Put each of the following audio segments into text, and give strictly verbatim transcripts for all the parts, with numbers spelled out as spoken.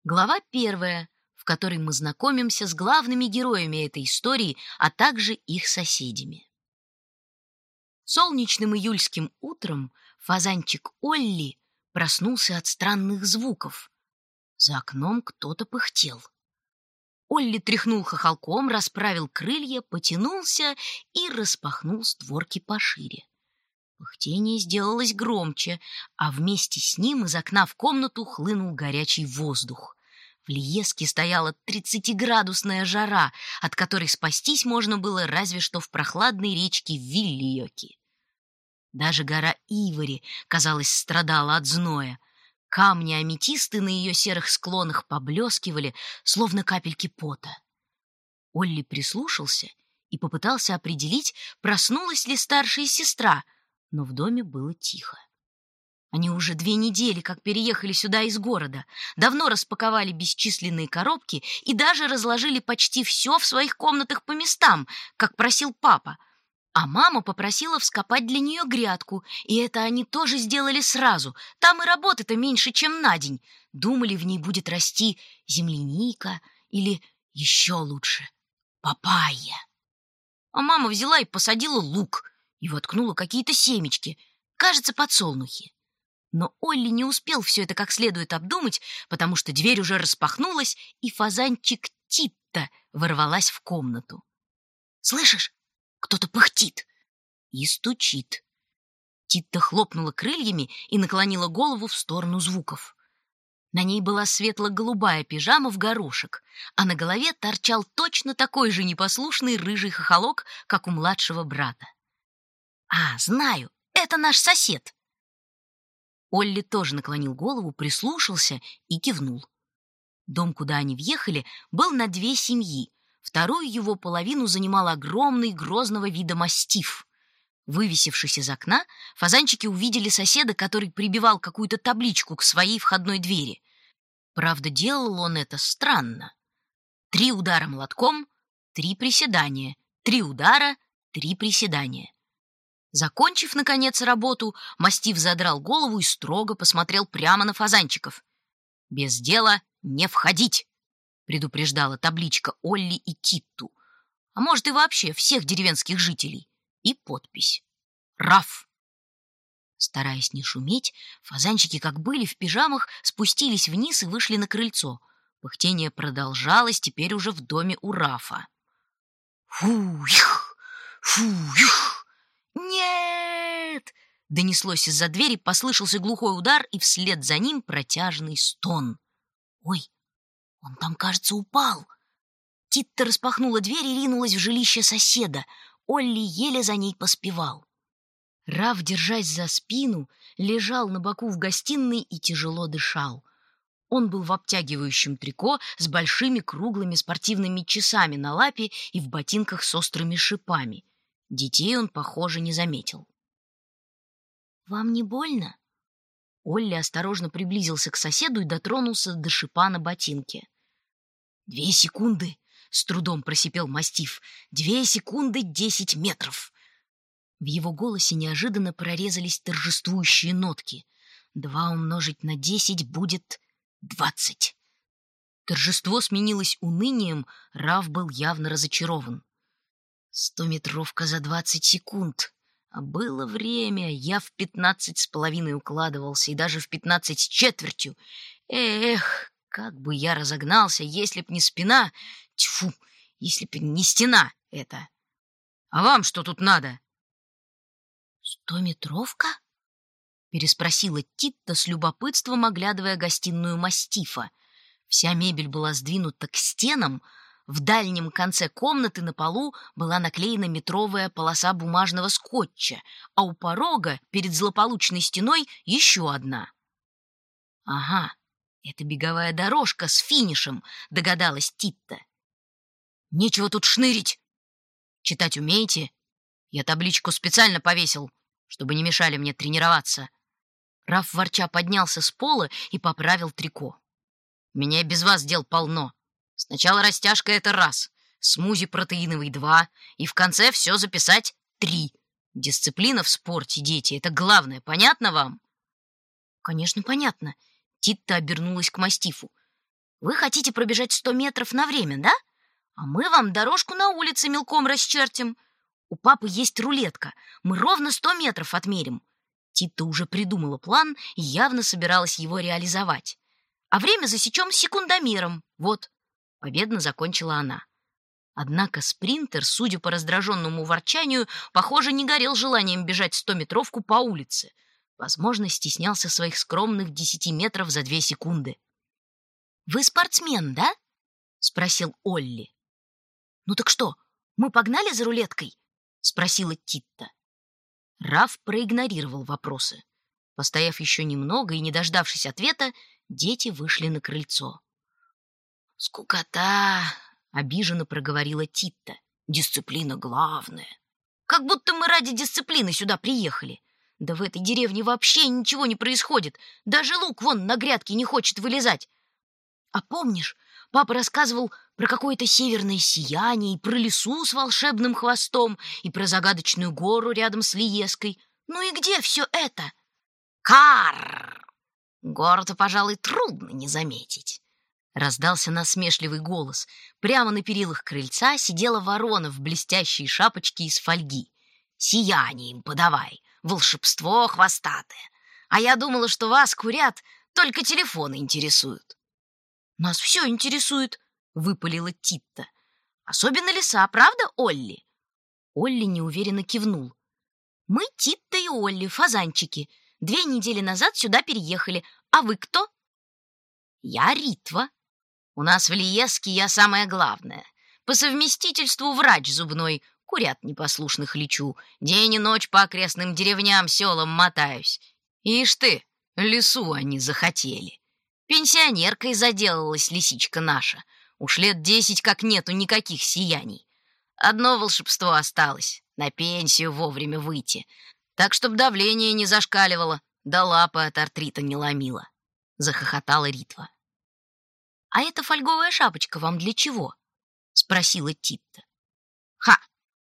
Глава первая, в которой мы знакомимся с главными героями этой истории, а также их соседями. Солнечным июльским утром фазанчик Олли проснулся от странных звуков. За окном кто-то пыхтел. Олли тряхнул хохолком, расправил крылья, потянулся и распахнул створки пошире. Пыхтение сделалось громче, а вместе с ним из окна в комнату хлынул горячий воздух. В Лиеске стояла тридцатиградусная жара, от которой спастись можно было разве что в прохладной речке Виллиоки. Даже гора Ивори, казалось, страдала от зноя. Камни-аметисты на ее серых склонах поблескивали, словно капельки пота. Олли прислушался и попытался определить, проснулась ли старшая сестра, но в доме было тихо. Они уже две недели как переехали сюда из города, давно распаковали бесчисленные коробки и даже разложили почти все в своих комнатах по местам, как просил папа. А мама попросила вскопать для нее грядку, и это они тоже сделали сразу. Там и работы-то меньше, чем на день. Думали, в ней будет расти земляника или, еще лучше, папайя. А мама взяла и посадила лук и воткнула какие-то семечки, кажется, подсолнухи. Но Олли не успел все это как следует обдумать, потому что дверь уже распахнулась, и фазанчик Титта ворвалась в комнату. «Слышишь, кто-то пыхтит и стучит». Титта хлопнула крыльями и наклонила голову в сторону звуков. На ней была светло-голубая пижама в горошек, а на голове торчал точно такой же непослушный рыжий хохолок, как у младшего брата. «А, знаю, это наш сосед». Олли тоже наклонил голову, прислушался и кивнул. Дом, куда они въехали, был на две семьи. Вторую его половину занимал огромный грозного вида мастиф. Вывесившись из окна, фазанчики увидели соседа, который прибивал какую-то табличку к своей входной двери. Правда, делал он это странно. Три удара молотком, три приседания, три удара, три приседания. Закончив, наконец, работу, мастиф задрал голову и строго посмотрел прямо на фазанчиков. «Без дела не входить!» — предупреждала табличка Олли и Титту, а может и вообще всех деревенских жителей, и подпись «Раф». Стараясь не шуметь, фазанчики, как были в пижамах, спустились вниз и вышли на крыльцо. Пыхтение продолжалось теперь уже в доме у Рафа. «Фу-их! Фу-их!» «Нет!» — донеслось из-за двери, послышался глухой удар, и вслед за ним протяжный стон. «Ой, он там, кажется, упал!» Титта распахнула дверь и ринулась в жилище соседа. Олли еле за ней поспевал. Раф, держась за спину, лежал на боку в гостиной и тяжело дышал. Он был в обтягивающем трико с большими круглыми спортивными часами на лапе и в ботинках с острыми шипами. Детей он, похоже, не заметил. «Вам не больно?» Олли осторожно приблизился к соседу и дотронулся до шипа на ботинке. «Две секунды!» — с трудом просипел мастиф. «Две секунды десять метров!» В его голосе неожиданно прорезались торжествующие нотки. «Два умножить на десять будет двадцать!» Торжество сменилось унынием, Раф был явно разочарован. Стометровка за двадцать секунд. А было время, я в пятнадцать с половиной укладывался, и даже в пятнадцать с четвертью. Эх, как бы я разогнался, если б не спина. Тьфу, если б не стена это. А вам что тут надо? Стометровка? Переспросила Титта с любопытством, оглядывая гостиную мастифа. Вся мебель была сдвинута к стенам. В дальнем конце комнаты на полу была наклеена метровая полоса бумажного скотча, а у порога перед злополучной стеной еще одна. «Ага, это беговая дорожка с финишем», — догадалась Титта. «Нечего тут шнырить. Читать умеете? Я табличку специально повесил, чтобы не мешали мне тренироваться». Раф ворча поднялся с пола и поправил трико. «У меня без вас дел полно. Сначала растяжка — это раз, смузи протеиновый — два, и в конце все записать — три. Дисциплина в спорте, дети, это главное. Понятно вам?» «Конечно, понятно». Титта обернулась к мастифу. Вы хотите пробежать сто метров на время, да? А мы вам дорожку на улице мелком расчертим. У папы есть рулетка. Мы ровно сто метров отмерим». Титта уже придумала план и явно собиралась его реализовать. «А время засечем секундомером. Вот», — победно закончила она. Однако спринтер, судя по раздраженному ворчанию, похоже, не горел желанием бежать стометровку по улице. Возможно, стеснялся своих скромных десяти метров за две секунды. «Вы спортсмен, да?» — спросил Олли. «Ну так что, мы погнали за рулеткой?» — спросила Титта. Раф проигнорировал вопросы. Постояв еще немного и не дождавшись ответа, дети вышли на крыльцо. «Скукота!» — обиженно проговорила Титта. «Дисциплина главная». «Как будто мы ради дисциплины сюда приехали. Да в этой деревне вообще ничего не происходит. Даже лук вон на грядке не хочет вылезать. А помнишь, папа рассказывал про какое-то северное сияние, и про лису с волшебным хвостом, и про загадочную гору рядом с Лиеской. Ну и где все это?» «Карр! Гору-то, пожалуй, трудно не заметить». Раздался насмешливый голос. Прямо на перилах крыльца сидела ворона в блестящей шапочке из фольги. «Сияние им подавай, волшебство хвостатое. А я думала, что вас, курят, только телефоны интересуют». «Нас все интересует», — выпалила Титта. «Особенно лиса, правда, Олли?» Олли неуверенно кивнул. «Мы Титта и Олли, фазанчики. Две недели назад сюда переехали. А вы кто?» «Я Ритва. У нас в Лиеске я самая главная. По совместительству врач зубной. Курят непослушных лечу. День и ночь по окрестным деревням, селам мотаюсь. Ишь ты, лису они захотели. Пенсионеркой заделалась лисичка наша. Уж лет десять как нету никаких сияний. Одно волшебство осталось — на пенсию вовремя выйти. Так, чтоб давление не зашкаливало, да лапы от артрита не ломило», — захохотала Ритва. «А эта фольговая шапочка вам для чего?» — спросила Титта. «Ха!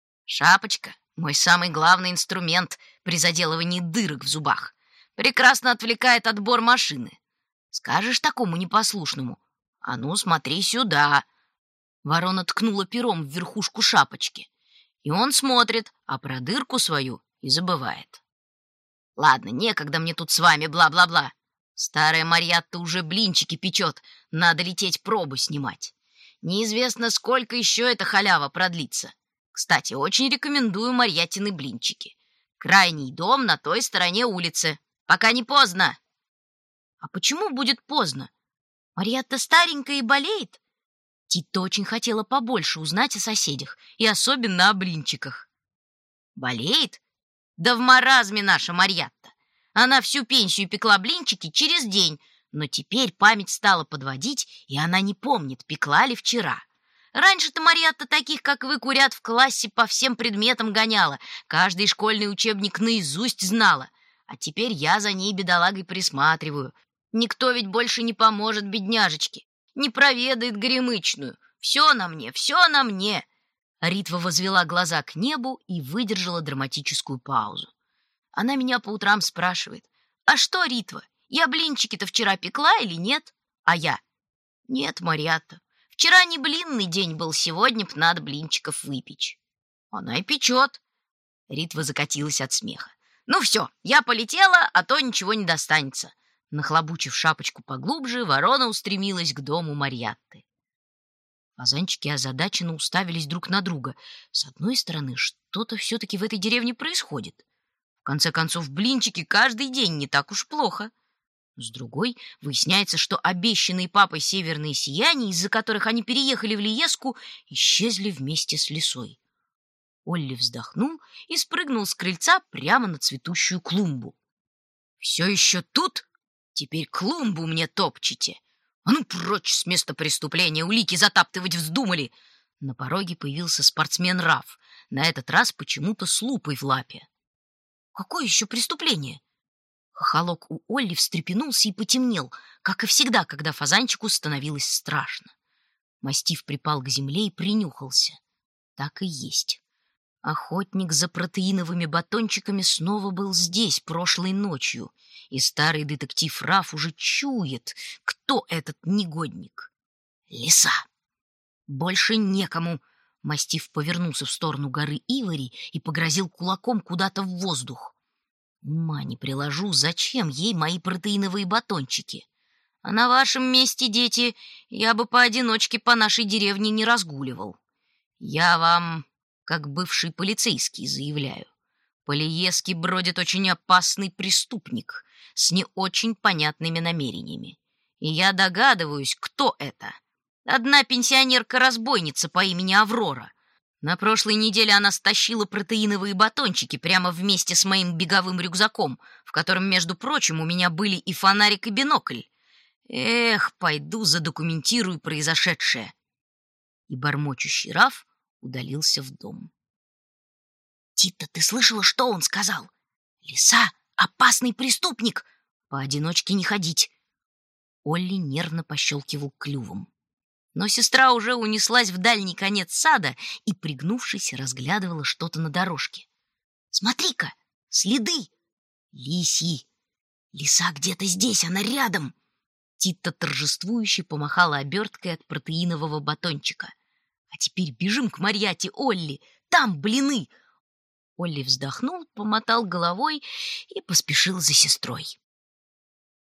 Шапочка — мой самый главный инструмент при заделывании дырок в зубах. Прекрасно отвлекает отбор машины. Скажешь такому непослушному: а ну, смотри сюда». Ворона ткнула пером в верхушку шапочки. И он смотрит, а про дырку свою и забывает. «Ладно, некогда мне тут с вами бла-бла-бла. Старая Марьятта уже блинчики печет, надо лететь пробу снимать. Неизвестно, сколько еще эта халява продлится. Кстати, очень рекомендую Марьяттины блинчики. Крайний дом на той стороне улицы. Пока не поздно». «А почему будет поздно? Марьятта старенькая и болеет?» Титта очень хотела побольше узнать о соседях, и особенно о блинчиках. «Болеет? Да в маразме наша Марьятта. Она всю пенсию пекла блинчики через день, но теперь память стала подводить, и она не помнит, пекла ли вчера. Раньше-то Марьятта таких, как вы, курят, в классе по всем предметам гоняла, каждый школьный учебник наизусть знала. А теперь я за ней, бедолагой, присматриваю. Никто ведь больше не поможет бедняжечке, не проведает горемычную. Все на мне, все на мне». Ритва возвела глаза к небу и выдержала драматическую паузу. Она меня по утрам спрашивает: «А что, Ритва, я блинчики-то вчера пекла или нет?» А я: «Нет, Марьятта, вчера не блинный день был, сегодня б надо блинчиков выпечь». Она и печет. Ритва закатилась от смеха. «Ну все, я полетела, а то ничего не достанется». Нахлобучив шапочку поглубже, ворона устремилась к дому Марьятты. Фазанчики озадаченно уставились друг на друга. С одной стороны, что-то все-таки в этой деревне происходит. В конце концов, блинчики каждый день не так уж плохо. С другой, выясняется, что обещанные папой северные сияния, из-за которых они переехали в Лиеску, исчезли вместе с лисой. Олли вздохнул и спрыгнул с крыльца прямо на цветущую клумбу. «Все еще тут? Теперь клумбу мне топчете! А ну прочь с места преступления, улики затаптывать вздумали!» На пороге появился спортсмен Раф, на этот раз почему-то с лупой в лапе. «Какое еще преступление?» Хохолок у Олли встрепенулся и потемнел, как и всегда, когда фазанчику становилось страшно. Мастиф припал к земле и принюхался. Так и есть. Охотник за протеиновыми батончиками снова был здесь прошлой ночью, и старый детектив Раф уже чует, кто этот негодник. Лиса. Больше некому. Мастиф повернулся в сторону горы Ивори и погрозил кулаком куда-то в воздух. Ума не приложу, зачем ей мои протеиновые батончики. А на вашем месте, дети, я бы поодиночке по нашей деревне не разгуливал. Я вам, как бывший полицейский, заявляю. По Лиеске бродит очень опасный преступник с не очень понятными намерениями. И я догадываюсь, кто это. Одна пенсионерка-разбойница по имени Аврора. На прошлой неделе она стащила протеиновые батончики прямо вместе с моим беговым рюкзаком, в котором, между прочим, у меня были и фонарик, и бинокль. Эх, пойду задокументирую произошедшее. И бормочущий Раф удалился в дом. Тита, ты слышала, что он сказал? Лиса — опасный преступник. Поодиночке не ходить. Олли нервно пощелкивал клювом. Но сестра уже унеслась в дальний конец сада и, пригнувшись, разглядывала что-то на дорожке. «Смотри-ка, следы! Лисьи! Лиса где-то здесь, она рядом!» Тита торжествующе помахала оберткой от протеинового батончика. «А теперь бежим к Марьяте, Олли! Там блины!» Олли вздохнул, помотал головой и поспешил за сестрой.